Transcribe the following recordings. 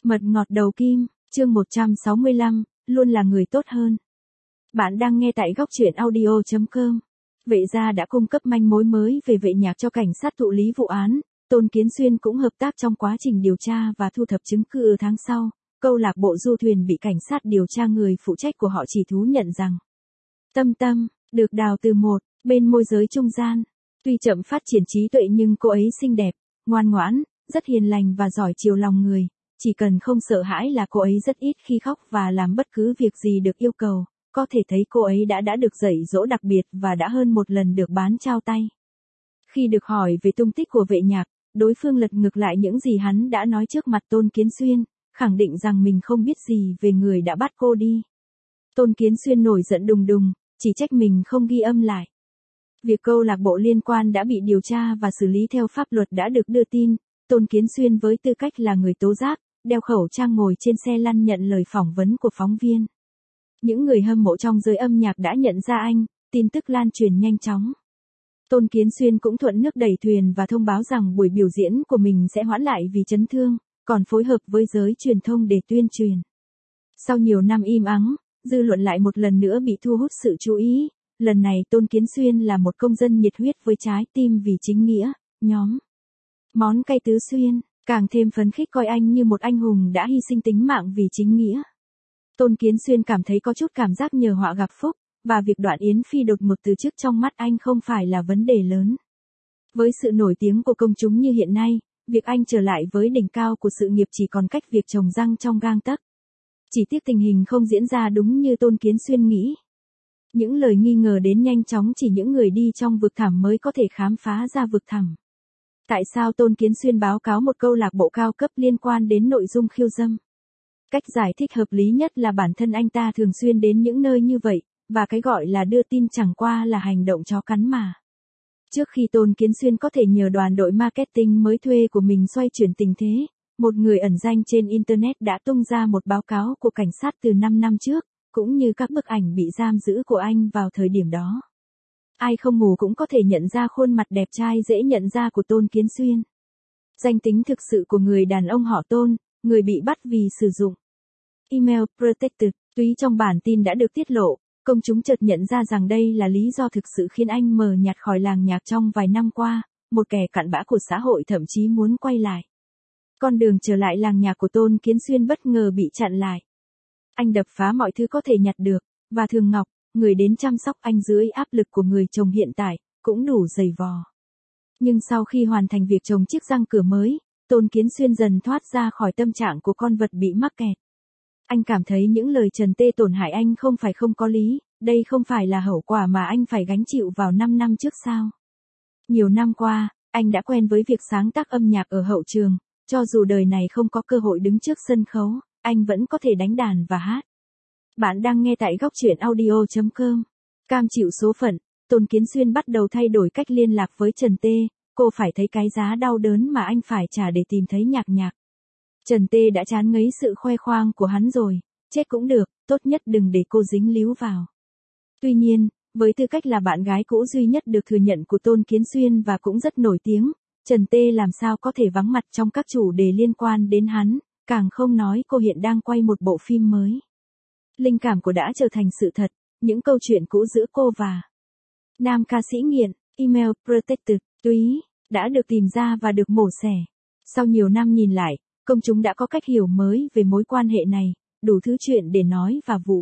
Mật ngọt đầu kim, chương 165, luôn là người tốt hơn. Bạn đang nghe tại góc truyện audio.com. Vệ gia đã cung cấp manh mối mới về Vệ Nhạc cho cảnh sát thụ lý vụ án. Tôn Kiến Xuyên cũng hợp tác trong quá trình điều tra và thu thập chứng cứ. Tháng sau, câu lạc bộ du thuyền bị cảnh sát điều tra, người phụ trách của họ chỉ thú nhận rằng Tâm Tâm được đào từ một bên môi giới trung gian. Tuy chậm phát triển trí tuệ nhưng cô ấy xinh đẹp, ngoan ngoãn, rất hiền lành và giỏi chiều lòng người. Chỉ cần không sợ hãi là cô ấy rất ít khi khóc và làm bất cứ việc gì được yêu cầu. Có thể thấy cô ấy đã được dạy dỗ đặc biệt và đã hơn một lần được bán trao tay. Khi được hỏi về tung tích của Vệ Nhạc, đối phương lật ngược lại những gì hắn đã nói trước mặt Tôn Kiến Xuyên, khẳng định rằng mình không biết gì về người đã bắt cô đi. Tôn Kiến Xuyên nổi giận đùng đùng, chỉ trách mình không ghi âm lại. Việc câu lạc bộ liên quan đã bị điều tra và xử lý theo pháp luật đã được đưa tin. Tôn Kiến Xuyên với tư cách là người tố giác, đeo khẩu trang ngồi trên xe lăn nhận lời phỏng vấn của phóng viên. Những người hâm mộ trong giới âm nhạc đã nhận ra anh, tin tức lan truyền nhanh chóng. Tôn Kiến Xuyên cũng thuận nước đẩy thuyền và thông báo rằng buổi biểu diễn của mình sẽ hoãn lại vì chấn thương, còn phối hợp với giới truyền thông để tuyên truyền. Sau nhiều năm im ắng, dư luận lại một lần nữa bị thu hút sự chú ý. Lần này Tôn Kiến Xuyên là một công dân nhiệt huyết với trái tim vì chính nghĩa. Nhóm Món cay Tứ Xuyên càng thêm phấn khích coi anh như một anh hùng đã hy sinh tính mạng vì chính nghĩa. Tôn Kiến Xuyên cảm thấy có chút cảm giác nhờ họa gặp phúc, và việc Đoạn Yến Phi đột ngột từ chức trong mắt anh không phải là vấn đề lớn. Với sự nổi tiếng của công chúng như hiện nay, việc anh trở lại với đỉnh cao của sự nghiệp chỉ còn cách việc trồng răng trong gang tấc. Chỉ tiếc tình hình không diễn ra đúng như Tôn Kiến Xuyên nghĩ. Những lời nghi ngờ đến nhanh chóng, chỉ những người đi trong vực thẳm mới có thể khám phá ra vực thẳm. Tại sao Tôn Kiến Xuyên báo cáo một câu lạc bộ cao cấp liên quan đến nội dung khiêu dâm? Cách giải thích hợp lý nhất là bản thân anh ta thường xuyên đến những nơi như vậy, và cái gọi là đưa tin chẳng qua là hành động chó cắn mà. Trước khi Tôn Kiến Xuyên có thể nhờ đoàn đội marketing mới thuê của mình xoay chuyển tình thế, một người ẩn danh trên Internet đã tung ra một báo cáo của cảnh sát từ 5 năm trước, cũng như các bức ảnh bị giam giữ của anh vào thời điểm đó. Ai không mù cũng có thể nhận ra khuôn mặt đẹp trai dễ nhận ra của Tôn Kiến Xuyên. Danh tính thực sự của người đàn ông họ Tôn, người bị bắt vì sử dụng email protected, túy trong bản tin đã được tiết lộ. Công chúng chợt nhận ra rằng đây là lý do thực sự khiến anh mờ nhạt khỏi làng nhạc trong vài năm qua, một kẻ cặn bã của xã hội thậm chí muốn quay lại. Con đường trở lại làng nhạc của Tôn Kiến Xuyên bất ngờ bị chặn lại. Anh đập phá mọi thứ có thể nhặt được, và Thường Ngọc, người đến chăm sóc anh dưới áp lực của người chồng hiện tại, cũng đủ dày vò. Nhưng sau khi hoàn thành việc trồng chiếc răng cửa mới, Tôn Kiến Xuyên dần thoát ra khỏi tâm trạng của con vật bị mắc kẹt. Anh cảm thấy những lời trần tê tổn hại anh không phải không có lý, đây không phải là hậu quả mà anh phải gánh chịu vào 5 năm trước sao. Nhiều năm qua, anh đã quen với việc sáng tác âm nhạc ở hậu trường, cho dù đời này không có cơ hội đứng trước sân khấu, anh vẫn có thể đánh đàn và hát. Bạn đang nghe tại góc truyện audio.com. Cam chịu số phận, Tôn Kiến Xuyên bắt đầu thay đổi cách liên lạc với Trần Tê, cô phải thấy cái giá đau đớn mà anh phải trả để tìm thấy Nhạc. Trần Tê đã chán ngấy sự khoe khoang của hắn rồi, chết cũng được, tốt nhất đừng để cô dính líu vào. Tuy nhiên, với tư cách là bạn gái cũ duy nhất được thừa nhận của Tôn Kiến Xuyên và cũng rất nổi tiếng, Trần Tê làm sao có thể vắng mặt trong các chủ đề liên quan đến hắn, càng không nói cô hiện đang quay một bộ phim mới. Linh cảm của đã trở thành sự thật, những câu chuyện cũ giữa cô và nam ca sĩ nghiện, email protected, túy, đã được tìm ra và được mổ xẻ. Sau nhiều năm nhìn lại, công chúng đã có cách hiểu mới về mối quan hệ này, đủ thứ chuyện để nói và vụ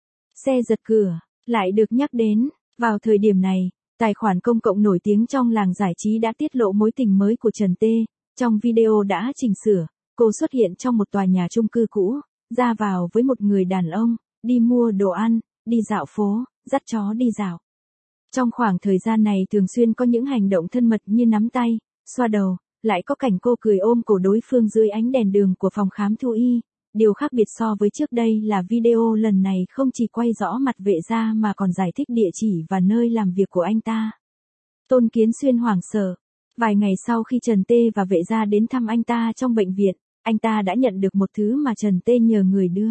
xe giật cửa lại được nhắc đến. Vào thời điểm này, tài khoản công cộng nổi tiếng trong làng giải trí đã tiết lộ mối tình mới của Trần Tê. Trong video đã chỉnh sửa, cô xuất hiện trong một tòa nhà chung cư cũ, ra vào với một người đàn ông, đi mua đồ ăn, đi dạo phố, dắt chó đi dạo. Trong khoảng thời gian này thường xuyên có những hành động thân mật như nắm tay, xoa đầu, lại có cảnh cô cười ôm cổ đối phương dưới ánh đèn đường của phòng khám thú y. Điều khác biệt so với trước đây là video lần này không chỉ quay rõ mặt Vệ gia mà còn giải thích địa chỉ và nơi làm việc của anh ta. Tôn Kiến Xuyên hoảng sợ. Vài ngày sau khi Trần Tê và Vệ gia đến thăm anh ta trong bệnh viện, anh ta đã nhận được một thứ mà Trần Tê nhờ người đưa.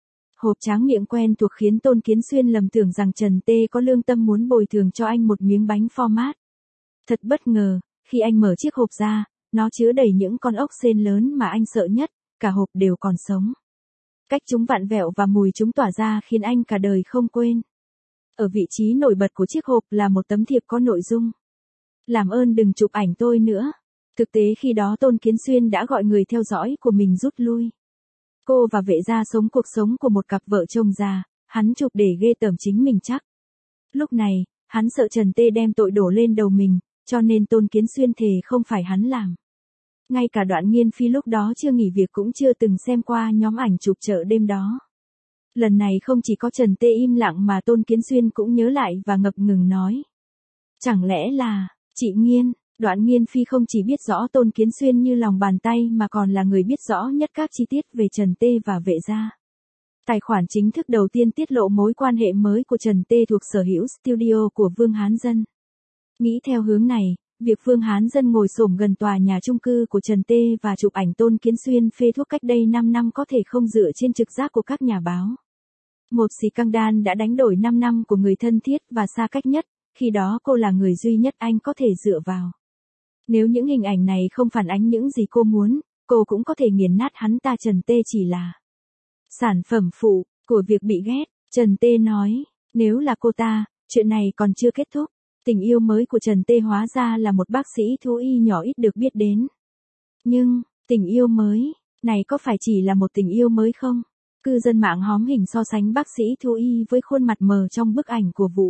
Hộp tráng miệng quen thuộc khiến Tôn Kiến Xuyên lầm tưởng rằng Trần Tê có lương tâm muốn bồi thường cho anh một miếng bánh format. Thật bất ngờ, khi anh mở chiếc hộp ra, nó chứa đầy những con ốc sên lớn mà anh sợ nhất, cả hộp đều còn sống. Cách chúng vặn vẹo và mùi chúng tỏa ra khiến anh cả đời không quên. Ở vị trí nổi bật của chiếc hộp là một tấm thiệp có nội dung: làm ơn đừng chụp ảnh tôi nữa. Thực tế khi đó Tôn Kiến Xuyên đã gọi người theo dõi của mình rút lui. Cô và Vệ Gia sống cuộc sống của một cặp vợ chồng già, hắn chụp để ghê tởm chính mình chắc. Lúc này, hắn sợ Trần Tê đem tội đổ lên đầu mình, cho nên Tôn Kiến Xuyên thề không phải hắn làm. Ngay cả Đoạn Nghiên Phi lúc đó chưa nghỉ việc cũng chưa từng xem qua nhóm ảnh chụp chợ đêm đó. Lần này không chỉ có Trần Tê im lặng mà Tôn Kiến Xuyên cũng nhớ lại và ngập ngừng nói: chẳng lẽ là, chị Nghiên? Đoạn Nghiên Phi không chỉ biết rõ Tôn Kiến Xuyên như lòng bàn tay mà còn là người biết rõ nhất các chi tiết về Trần Tê và Vệ Gia. Tài khoản chính thức đầu tiên tiết lộ mối quan hệ mới của Trần Tê thuộc sở hữu studio của Vương Hán Dân. Nghĩ theo hướng này, việc Vương Hán Dân ngồi xổm gần tòa nhà chung cư của Trần Tê và chụp ảnh Tôn Kiến Xuyên phê thuốc cách đây 5 năm có thể không dựa trên trực giác của các nhà báo. Một scandal đã đánh đổi 5 năm của người thân thiết và xa cách nhất, khi đó cô là người duy nhất anh có thể dựa vào. Nếu những hình ảnh này không phản ánh những gì cô muốn, cô cũng có thể nghiền nát hắn ta. Trần Tê chỉ là sản phẩm phụ của việc bị ghét. Trần Tê nói, nếu là cô ta, chuyện này còn chưa kết thúc. Tình yêu mới của Trần Tê hóa ra là một bác sĩ thú y nhỏ ít được biết đến. Nhưng, tình yêu mới này có phải chỉ là một tình yêu mới không? Cư dân mạng hóm hình so sánh bác sĩ thú y với khuôn mặt mờ trong bức ảnh của vụ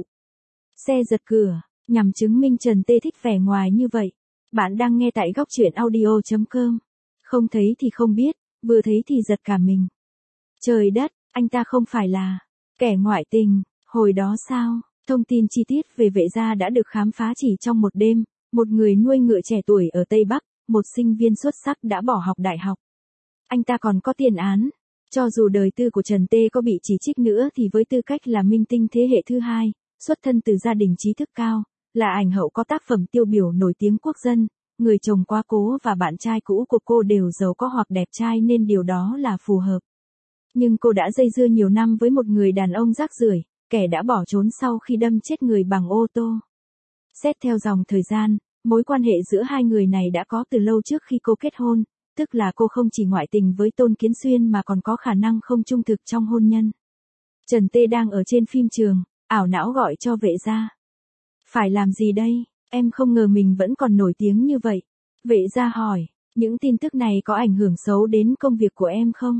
xe giật cửa, nhằm chứng minh Trần Tê thích vẻ ngoài như vậy. Bạn đang nghe tại góc truyện audio.com. Không thấy thì không biết, vừa thấy thì giật cả mình. Trời đất, anh ta không phải là kẻ ngoại tình, hồi đó sao? Thông tin chi tiết về Vệ Gia đã được khám phá chỉ trong một đêm. Một người nuôi ngựa trẻ tuổi ở Tây Bắc, một sinh viên xuất sắc đã bỏ học đại học. Anh ta còn có tiền án. Cho dù đời tư của Trần Tê có bị chỉ trích nữa thì với tư cách là minh tinh thế hệ thứ hai, xuất thân từ gia đình trí thức cao, là ảnh hậu có tác phẩm tiêu biểu nổi tiếng quốc dân, người chồng quá cố và bạn trai cũ của cô đều giàu có hoặc đẹp trai nên điều đó là phù hợp. Nhưng cô đã dây dưa nhiều năm với một người đàn ông rác rưởi, kẻ đã bỏ trốn sau khi đâm chết người bằng ô tô. Xét theo dòng thời gian, mối quan hệ giữa hai người này đã có từ lâu trước khi cô kết hôn, tức là cô không chỉ ngoại tình với Tôn Kiến Xuyên mà còn có khả năng không trung thực trong hôn nhân. Trần Tê đang ở trên phim trường, ảo não gọi cho Vệ Gia. Phải làm gì đây? Em không ngờ mình vẫn còn nổi tiếng như vậy. Vệ Gia hỏi, những tin tức này có ảnh hưởng xấu đến công việc của em không?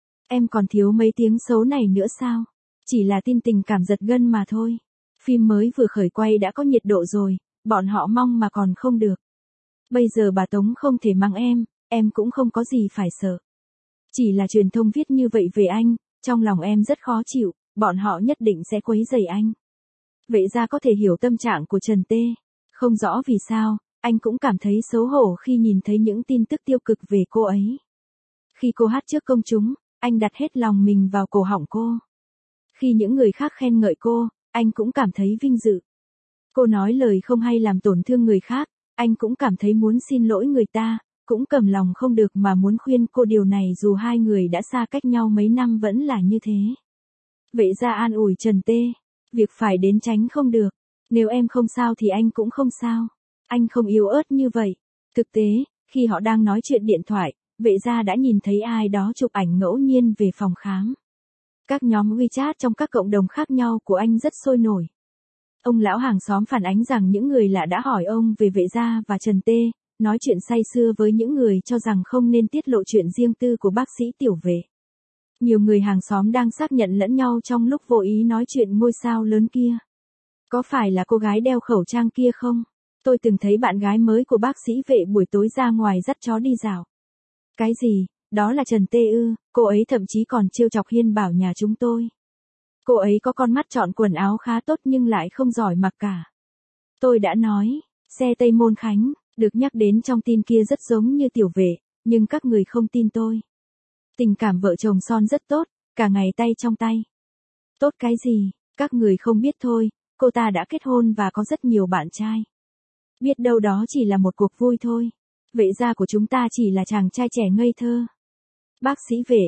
Em còn thiếu mấy tiếng xấu này nữa sao? Chỉ là tin tình cảm giật gân mà thôi. Phim mới vừa khởi quay đã có nhiệt độ rồi, bọn họ mong mà còn không được. Bây giờ bà Tống không thể mắng em cũng không có gì phải sợ. Chỉ là truyền thông viết như vậy về anh, trong lòng em rất khó chịu, bọn họ nhất định sẽ quấy rầy anh. Vệ Gia có thể hiểu tâm trạng của Trần Tê. Không rõ vì sao, anh cũng cảm thấy xấu hổ khi nhìn thấy những tin tức tiêu cực về cô ấy. Khi cô hát trước công chúng, anh đặt hết lòng mình vào cổ họng cô. Khi những người khác khen ngợi cô, anh cũng cảm thấy vinh dự. Cô nói lời không hay làm tổn thương người khác, anh cũng cảm thấy muốn xin lỗi người ta, cũng cầm lòng không được mà muốn khuyên cô điều này dù hai người đã xa cách nhau mấy năm vẫn là như thế. Vệ Gia an ủi Trần Tê, việc phải đến tránh không được, nếu em không sao thì anh cũng không sao, anh không yếu ớt như vậy. Thực tế, khi họ đang nói chuyện điện thoại, Vệ Gia đã nhìn thấy ai đó chụp ảnh ngẫu nhiên về phòng khám. Các nhóm WeChat trong các cộng đồng khác nhau của anh rất sôi nổi. Ông lão hàng xóm phản ánh rằng những người lạ đã hỏi ông về Vệ Gia và Trần Tê, nói chuyện say sưa với những người cho rằng không nên tiết lộ chuyện riêng tư của bác sĩ Tiểu Vệ. Nhiều người hàng xóm đang xác nhận lẫn nhau trong lúc vô ý nói chuyện ngôi sao lớn kia. Có phải là cô gái đeo khẩu trang kia không? Tôi từng thấy bạn gái mới của bác sĩ Vệ buổi tối ra ngoài dắt chó đi dạo. Cái gì? Đó là Trần Tê ư? Cô ấy thậm chí còn trêu chọc Hiên Bảo nhà chúng tôi. Cô ấy có con mắt chọn quần áo khá tốt nhưng lại không giỏi mặc cả. Tôi đã nói, xe Tây Môn Khánh, được nhắc đến trong tin kia rất giống như Tiểu Vệ, nhưng các người không tin tôi. Tình cảm vợ chồng son rất tốt, cả ngày tay trong tay. Tốt cái gì, các người không biết thôi, cô ta đã kết hôn và có rất nhiều bạn trai. Biết đâu đó chỉ là một cuộc vui thôi. Vệ Gia của chúng ta chỉ là chàng trai trẻ ngây thơ. Bác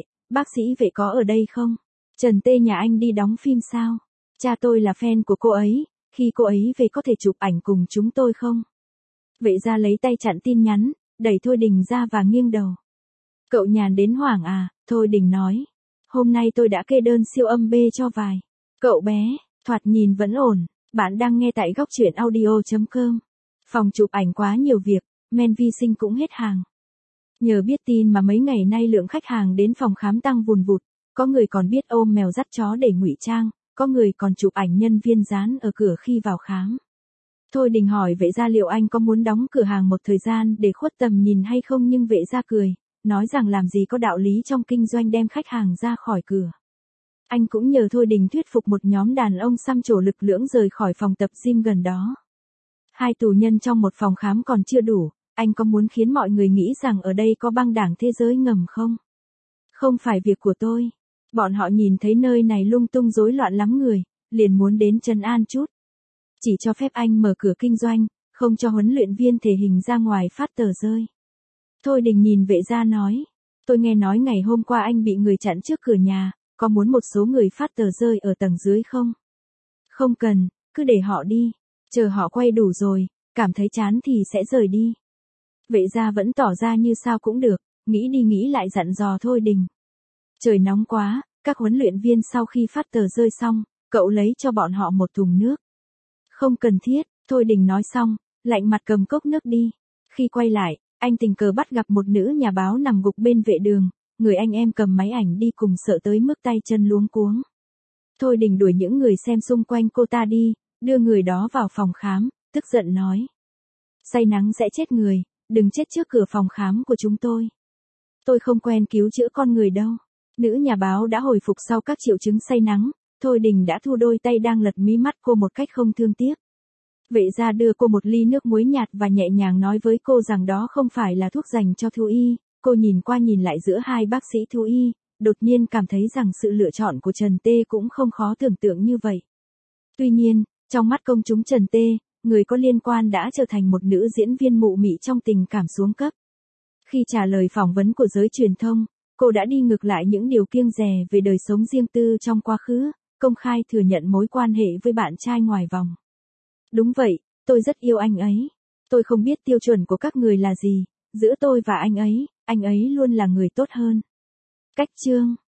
sĩ Vệ có ở đây không? Trần Tê nhà anh đi đóng phim sao? Cha tôi là fan của cô ấy, khi cô ấy về có thể chụp ảnh cùng chúng tôi không? Vệ Gia lấy tay chặn tin nhắn, đẩy Thôi Đình ra và nghiêng đầu. Cậu nhàn đến hoảng à, Thôi Đình nói. Hôm nay tôi đã kê đơn siêu âm B cho vài. Cậu bé, thoạt nhìn vẫn ổn. Bạn đang nghe tại góc truyện audio.com. Phòng chụp ảnh quá nhiều việc, men vi sinh cũng hết hàng. Nhờ biết tin mà mấy ngày nay lượng khách hàng đến phòng khám tăng vùn vụt, có người còn biết ôm mèo dắt chó để ngụy trang, có người còn chụp ảnh nhân viên dán ở cửa khi vào khám. Thôi Đình hỏi vệ gia liệu anh có muốn đóng cửa hàng một thời gian để khuất tầm nhìn hay không, nhưng vệ gia cười, nói rằng làm gì có đạo lý trong kinh doanh đem khách hàng ra khỏi cửa. Anh cũng nhờ Thôi Đình thuyết phục một nhóm đàn ông xăm trổ lực lưỡng rời khỏi phòng tập gym gần đó. 2 tù nhân trong một phòng khám còn chưa đủ, anh có muốn khiến mọi người nghĩ rằng ở đây có băng đảng thế giới ngầm không? Không phải việc của tôi. Bọn họ nhìn thấy nơi này lung tung rối loạn lắm người, liền muốn đến trấn an chút. Chỉ cho phép anh mở cửa kinh doanh, không cho huấn luyện viên thể hình ra ngoài phát tờ rơi. Thôi Đình nhìn vệ gia nói, tôi nghe nói ngày hôm qua anh bị người chặn trước cửa nhà, có muốn một số người phát tờ rơi ở tầng dưới không? Không cần, cứ để họ đi, chờ họ quay đủ rồi, cảm thấy chán thì sẽ rời đi. Vệ gia vẫn tỏ ra như sao cũng được, nghĩ đi nghĩ lại dặn dò Thôi Đình. Trời nóng quá, các huấn luyện viên sau khi phát tờ rơi xong, cậu lấy cho bọn họ một thùng nước. Không cần thiết, Thôi Đình nói xong, lạnh mặt cầm cốc nước đi. Khi quay lại, anh tình cờ bắt gặp một nữ nhà báo nằm gục bên vệ đường, người anh em cầm máy ảnh đi cùng sợ tới mức tay chân luống cuống. Thôi Đình đuổi những người xem xung quanh cô ta đi, đưa người đó vào phòng khám, tức giận nói. Say nắng sẽ chết người, đừng chết trước cửa phòng khám của chúng tôi. Tôi không quen cứu chữa con người đâu. Nữ nhà báo đã hồi phục sau các triệu chứng say nắng, Thôi Đình đã thu đôi tay đang lật mí mắt cô một cách không thương tiếc. Vệ gia đưa cô một ly nước muối nhạt và nhẹ nhàng nói với cô rằng đó không phải là thuốc dành cho thú y. Cô nhìn qua nhìn lại giữa hai bác sĩ thú y, đột nhiên cảm thấy rằng sự lựa chọn của Trần Tê cũng không khó tưởng tượng như vậy. Tuy nhiên, trong mắt công chúng Trần Tê, người có liên quan đã trở thành một nữ diễn viên mụ mị trong tình cảm xuống cấp. Khi trả lời phỏng vấn của giới truyền thông, cô đã đi ngược lại những điều kiêng dè về đời sống riêng tư trong quá khứ, công khai thừa nhận mối quan hệ với bạn trai ngoài vòng. Đúng vậy, tôi rất yêu anh ấy. Tôi không biết tiêu chuẩn của các người là gì, giữa tôi và anh ấy luôn là người tốt hơn. Cách chương